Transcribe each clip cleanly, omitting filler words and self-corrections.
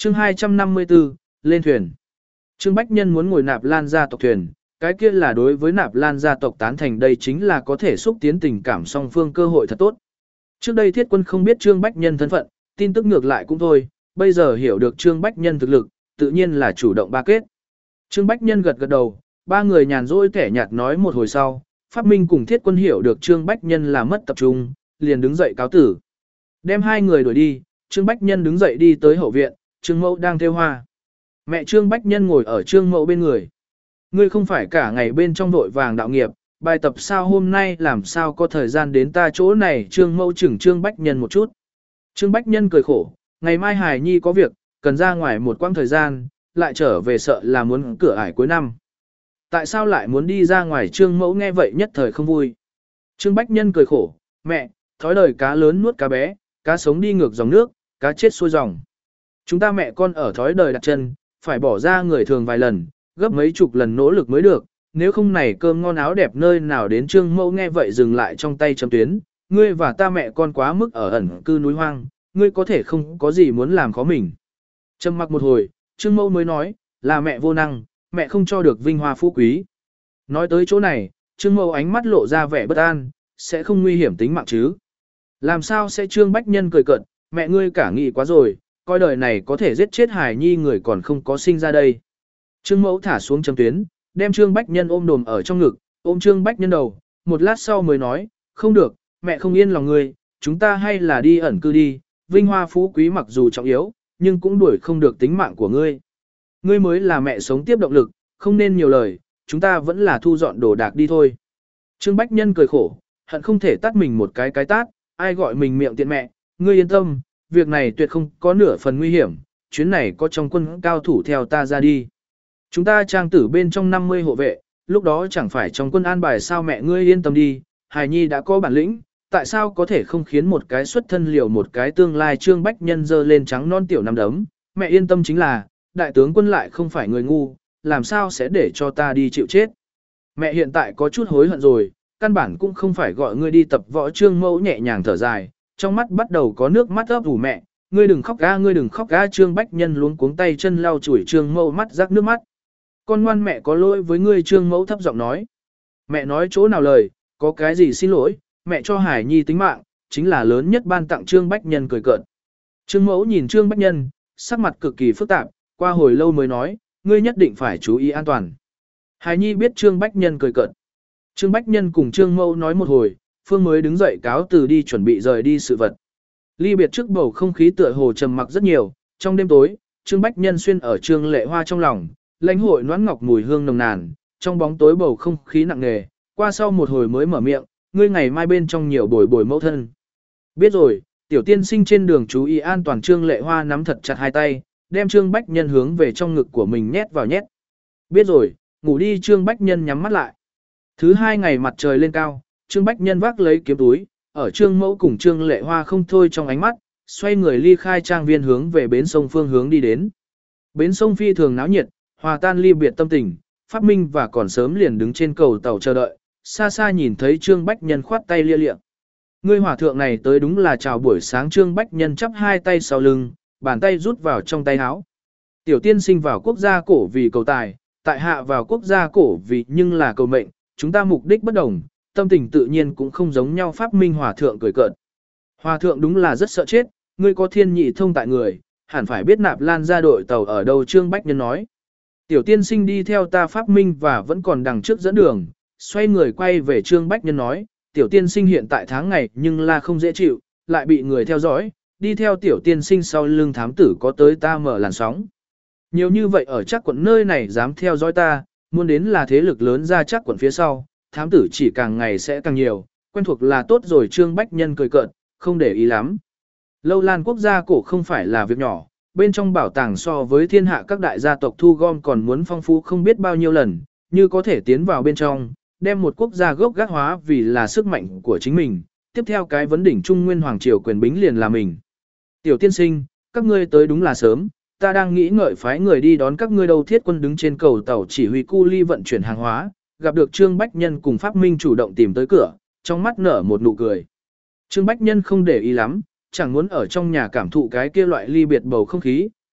Chương 254, lên thuyền. Trương Bách Nhân muốn ngồi Nạp Lan gia tộc thuyền, cái kia là đối với Nạp Lan gia tộc tán thành, đây chính là có thể xúc tiến tình cảm song phương cơ hội thật tốt. Trước đây Thiết Quân không biết Trương Bách Nhân thân phận, tin tức ngược lại cũng thôi, bây giờ hiểu được Trương Bách Nhân thực lực, tự nhiên là chủ động ba kết. Trương Bách Nhân gật gật đầu, ba người nhàn rỗi kẻ nhạt nói một hồi sau, Pháp Minh cùng Thiết Quân hiểu được Trương Bách Nhân là mất tập trung, liền đứng dậy cáo tử. Đem hai người đuổi đi, Trương Bách Nhân đứng dậy đi tới hậu viện, Trương Mẫu đang thêu hoa. Mẹ Trương Bách Nhân ngồi ở Trương Mẫu bên người. Ngươi không phải cả ngày bên trong vội vàng đạo nghiệp, bài tập sao hôm nay làm sao có thời gian đến ta chỗ này. Trương Mẫu chừng Trương Bách Nhân một chút. Trương Bách Nhân cười khổ, ngày mai Hải Nhi có việc, cần ra ngoài một quãng thời gian, lại trở về sợ là muốn cửa ải cuối năm. Tại sao lại muốn đi ra ngoài? Trương Mẫu nghe vậy nhất thời không vui. Trương Bách Nhân cười khổ, mẹ, thói đời cá lớn nuốt cá bé, cá sống đi ngược dòng nước, cá chết xuôi dòng. Chúng ta mẹ con ở thói đời đặt chân, phải bỏ ra người thường vài lần, gấp mấy chục lần nỗ lực mới được, nếu không này cơm ngon áo đẹp nơi nào đến. Trương Mẫu nghe vậy dừng lại trong tay chấm tuyến, ngươi và ta mẹ con quá mức ở ẩn cư núi hoang, ngươi có thể không có gì muốn làm khó mình. Trầm mặc một hồi, Trương Mẫu mới nói, là mẹ vô năng, mẹ không cho được vinh hoa phú quý. Nói tới chỗ này, Trương Mẫu ánh mắt lộ ra vẻ bất an, sẽ không nguy hiểm tính mạng chứ? Làm sao sẽ? Trương Bách Nhân cười cợt, mẹ ngươi cả nghĩ quá rồi, coi đời này có thể giết chết Hải Nhi người còn không có sinh ra đây. Trương Mẫu thả xuống chấm tuyến, đem Trương Bách Nhân ôm đồm ở trong ngực, ôm Trương Bách Nhân đầu, một lát sau mới nói, không được, mẹ không yên lòng ngươi, chúng ta hay là đi ẩn cư đi, vinh hoa phú quý mặc dù trọng yếu, nhưng cũng đuổi không được tính mạng của ngươi. Ngươi mới là mẹ sống tiếp động lực, không nên nhiều lời, chúng ta vẫn là thu dọn đồ đạc đi thôi. Trương Bách Nhân cười khổ, hận không thể tát mình một cái tát, ai gọi mình miệng tiện mẹ, ngươi yên tâm, việc này tuyệt không có nửa phần nguy hiểm, chuyến này có trong quân cao thủ theo ta ra đi. Chúng ta trang tử bên trong 50 hộ vệ, lúc đó chẳng phải trong quân an bài sao? Mẹ ngươi yên tâm đi, Hải Nhi đã có bản lĩnh, tại sao có thể không khiến một cái xuất thân liều một cái tương lai. Trương Bách Nhân giơ lên trắng non tiểu nắm đấm, mẹ yên tâm, chính là, đại tướng quân lại không phải người ngu, làm sao sẽ để cho ta đi chịu chết. Mẹ hiện tại có chút hối hận rồi, căn bản cũng không phải gọi ngươi đi tập võ. Trương Mẫu nhẹ nhàng thở dài, trong mắt bắt đầu có nước mắt ấp ủ. Mẹ, ngươi đừng khóc ga, ngươi đừng khóc ga. Trương Bách Nhân luống cuống tay chân lau chùi Trương Mẫu mắt rắc nước mắt. Con ngoan, mẹ có lỗi với ngươi. Trương Mẫu thấp giọng nói. Mẹ nói chỗ nào lời, có cái gì xin lỗi, mẹ cho Hải Nhi tính mạng, chính là lớn nhất ban tặng. Trương Bách Nhân cười cợt. Trương Mẫu nhìn Trương Bách Nhân, sắc mặt cực kỳ phức tạp, qua hồi lâu mới nói, ngươi nhất định phải chú ý an toàn. Hải Nhi biết. Trương Bách Nhân cười cợt. Trương Bách Nhân cùng Trương Mẫu nói một hồi, Phương mới đứng dậy cáo từ đi chuẩn bị rời đi sự vật. Ly biệt trước bầu không khí tựa hồ trầm mặc rất nhiều, trong đêm tối, Trương Bách Nhân xuyên ở Trương Lệ Hoa trong lòng, lãnh hội noãn ngọc mùi hương nồng nàn, trong bóng tối bầu không khí nặng nề, qua sau một hồi mới mở miệng, ngươi ngày mai bên trong nhiều bồi bồi mẫu thân. Biết rồi, tiểu tiên sinh trên đường chú ý an toàn. Trương Lệ Hoa nắm thật chặt hai tay, đem Trương Bách Nhân hướng về trong ngực của mình nhét vào nhét. Biết rồi, ngủ đi. Trương Bách Nhân nhắm mắt lại. Thứ hai ngày mặt trời lên cao, Trương Bách Nhân vác lấy kiếm túi, ở Trương Mẫu cùng Trương Lệ Hoa không thôi trong ánh mắt, xoay người ly khai trang viên hướng về bến sông phương hướng đi đến. Bến sông phi thường náo nhiệt, hòa tan ly biệt tâm tình, Pháp Minh và còn sớm liền đứng trên cầu tàu chờ đợi, xa xa nhìn thấy Trương Bách Nhân khoát tay lia lịa. Ngươi hòa thượng này tới đúng là chào buổi sáng. Trương Bách Nhân chắp hai tay sau lưng, bàn tay rút vào trong tay áo. Tiểu tiên sinh vào quốc gia cổ vì cầu tài, tại hạ vào quốc gia cổ vì nhưng là cầu mệnh, chúng ta mục đích bất đồng, tâm tình tự nhiên cũng không giống nhau. Pháp Minh hòa thượng cười cợt. Hòa thượng đúng là rất sợ chết, ngươi có thiên nhị thông tại người, hẳn phải biết Nạp Lan gia đội tàu ở đâu. Trương Bách Nhân nói. Tiểu tiên sinh đi theo ta. Pháp Minh và vẫn còn đằng trước dẫn đường, xoay người quay về Trương Bách Nhân nói, tiểu tiên sinh hiện tại tháng ngày nhưng là không dễ chịu, lại bị người theo dõi, đi theo tiểu tiên sinh sau lưng thám tử có tới ta mở làn sóng. Nhiều như vậy ở chắc quận nơi này dám theo dõi ta, muốn đến là thế lực lớn ra chắc quận phía sau, thám tử chỉ càng ngày sẽ càng nhiều, quen thuộc là tốt rồi. Trương Bách Nhân cười cợt, không để ý lắm. Lâu Lan quốc gia cổ không phải là việc nhỏ, bên trong bảo tàng so với thiên hạ các đại gia tộc thu gom còn muốn phong phú không biết bao nhiêu lần, như có thể tiến vào bên trong, đem một quốc gia gốc gác hóa vì là sức mạnh của chính mình, tiếp theo cái vấn đỉnh Trung Nguyên Hoàng Triều quyền bính liền là mình. Tiểu tiên sinh, các ngươi tới đúng là sớm, ta đang nghĩ ngợi phái người đi đón các ngươi đâu. Thiết Quân đứng trên cầu tàu chỉ huy cu ly vận chuyển hàng hóa, gặp được Trương Bách Nhân cùng Pháp Minh chủ động tìm tới cửa, trong mắt nở một nụ cười. Trương Bách Nhân không để ý lắm, chẳng muốn ở trong nhà cảm thụ cái kia loại ly biệt bầu không khí,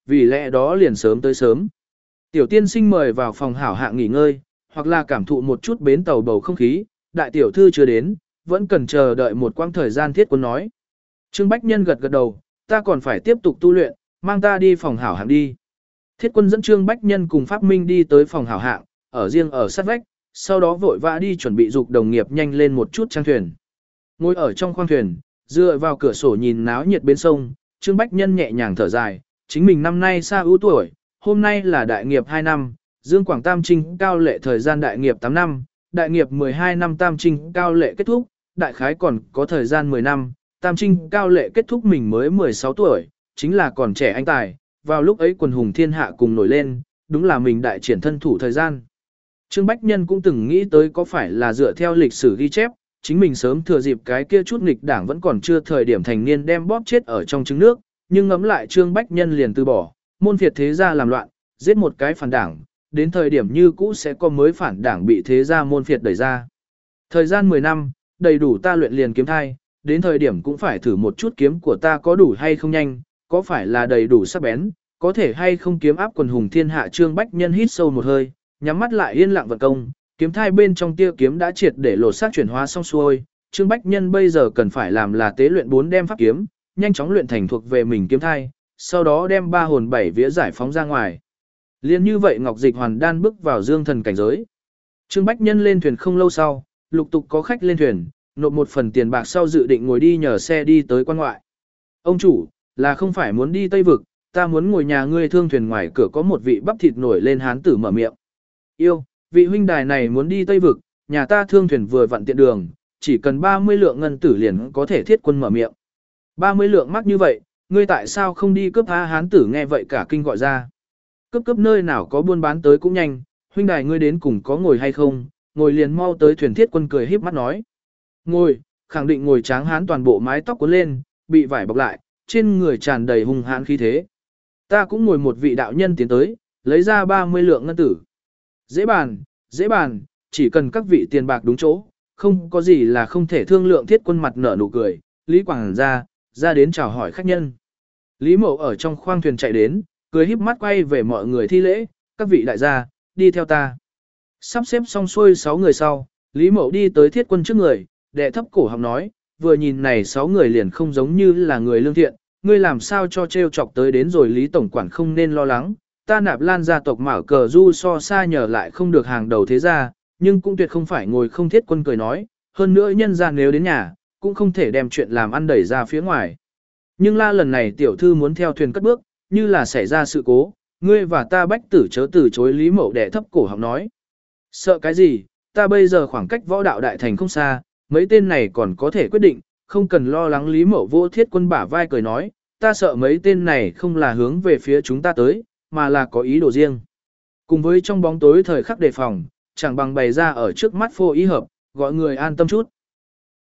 vì lẽ đó liền sớm tới sớm. Tiểu tiên sinh mời vào phòng hảo hạng nghỉ ngơi, hoặc là cảm thụ một chút bến tàu bầu không khí, đại tiểu thư chưa đến, vẫn cần chờ đợi một quãng thời gian. Thiết Quân nói. Trương Bách Nhân gật gật đầu, ta còn phải tiếp tục tu luyện, mang ta đi phòng hảo hạng đi. Thiết Quân dẫn Trương Bách Nhân cùng Pháp Minh đi tới phòng hảo hạng, ở riêng ở sát vách, sau đó vội vã đi chuẩn bị dục đồng nghiệp nhanh lên một chút trang thuyền. Ngồi ở trong khoang thuyền, dựa vào cửa sổ nhìn náo nhiệt bên sông, Trương Bách Nhân nhẹ nhàng thở dài, chính mình năm nay xa ưu tuổi, hôm nay là đại nghiệp 2 năm, Dương Quảng Tam Trinh cao lệ thời gian đại nghiệp 8 năm, đại nghiệp 12 năm Tam Trinh cao lệ kết thúc, đại khái còn có thời gian 10 năm, Tam Trinh cao lệ kết thúc mình mới 16 tuổi, chính là còn trẻ anh tài, vào lúc ấy quần hùng thiên hạ cùng nổi lên, đúng là mình đại triển thân thủ thời gian. Trương Bách Nhân cũng từng nghĩ tới có phải là dựa theo lịch sử ghi chép, chính mình sớm thừa dịp cái kia chút nghịch đảng vẫn còn chưa thời điểm thành niên đem bóp chết ở trong trứng nước, nhưng ngẫm lại Trương Bách Nhân liền từ bỏ, môn phiệt thế gia làm loạn, giết một cái phản đảng, đến thời điểm như cũ sẽ có mới phản đảng bị thế gia môn phiệt đẩy ra. Thời gian 10 năm, đầy đủ ta luyện liền kiếm thai, đến thời điểm cũng phải thử một chút kiếm của ta có đủ hay không nhanh, có phải là đầy đủ sắc bén, có thể hay không kiếm áp quần hùng thiên hạ. Trương Bách Nhân hít sâu một hơi, nhắm mắt lại yên lặng vận công, kiếm thai bên trong tia kiếm đã triệt để lột xác chuyển hóa xong xuôi. Trương Bách Nhân bây giờ cần phải làm là tế luyện 4 đem pháp kiếm, nhanh chóng luyện thành thuộc về mình kiếm thai, sau đó đem 3 hồn 7 vía giải phóng ra ngoài. Liên như vậy Ngọc Dịch Hoàn Đan bước vào dương thần cảnh giới. Trương Bách Nhân lên thuyền không lâu sau, lục tục có khách lên thuyền, nộp một phần tiền bạc sau dự định ngồi đi nhờ xe đi tới quan ngoại. Ông chủ, là không phải muốn đi Tây Vực, ta muốn ngồi nhà ngươi thương thuyền ngoài cửa có một vị bắp thịt nổi lên hán tử mở miệng. Yêu, vị huynh đài này muốn đi Tây Vực, nhà ta thương thuyền vừa vặn tiện đường, chỉ cần 30 lượng ngân tử liền có thể. Thiết Quân mở miệng. 30 lượng mắc như vậy, ngươi tại sao không đi cướp? Hán tử nghe vậy cả kinh gọi ra. Cướp nơi nào có buôn bán tới cũng nhanh, huynh đài ngươi đến cùng có ngồi hay không, ngồi liền mau tới thuyền. Thiết Quân cười híp mắt nói. Ngồi, khẳng định ngồi. Tráng hán toàn bộ mái tóc cuốn lên, bị vải bọc lại, trên người tràn đầy hung hãn khí thế. Ta cũng ngồi. Một vị đạo nhân tiến tới, lấy ra 30 lượng ngân tử. Dễ bàn, chỉ cần các vị tiền bạc đúng chỗ, không có gì là không thể thương lượng. Thiết Quân mặt nở nụ cười, Lý Quảng ra đến chào hỏi khách nhân. Lý Mậu ở trong khoang thuyền chạy đến, cười híp mắt quay về mọi người thi lễ, các vị đại gia, đi theo ta. Sắp xếp xong xuôi 6 người sau, Lý Mậu đi tới Thiết Quân trước người, đệ thấp cổ họng nói, vừa nhìn này 6 người liền không giống như là người lương thiện, ngươi làm sao cho trêu chọc tới đến rồi. Lý tổng quản không nên lo lắng, ta Nạp Lan gia tộc Mạo Cờ Du so xa nhờ lại không được hàng đầu thế gia, nhưng cũng tuyệt không phải ngồi không. Thiết Quân cười nói, hơn nữa nhân gia nếu đến nhà, cũng không thể đem chuyện làm ăn đẩy ra phía ngoài. Nhưng lần này tiểu thư muốn theo thuyền cất bước, như là xảy ra sự cố, ngươi và ta Bách Tử chớ từ chối. Lý Mậu đệ thấp cổ họng nói, sợ cái gì, ta bây giờ khoảng cách võ đạo đại thành không xa, mấy tên này còn có thể quyết định, không cần lo lắng. Lý Mậu vô Thiết Quân bả vai cười nói, ta sợ mấy tên này không là hướng về phía chúng ta tới, mà là có ý đồ riêng. Cùng với trong bóng tối thời khắc đề phòng, chẳng bằng bày ra ở trước mắt phô ý hợp, gọi người an tâm chút.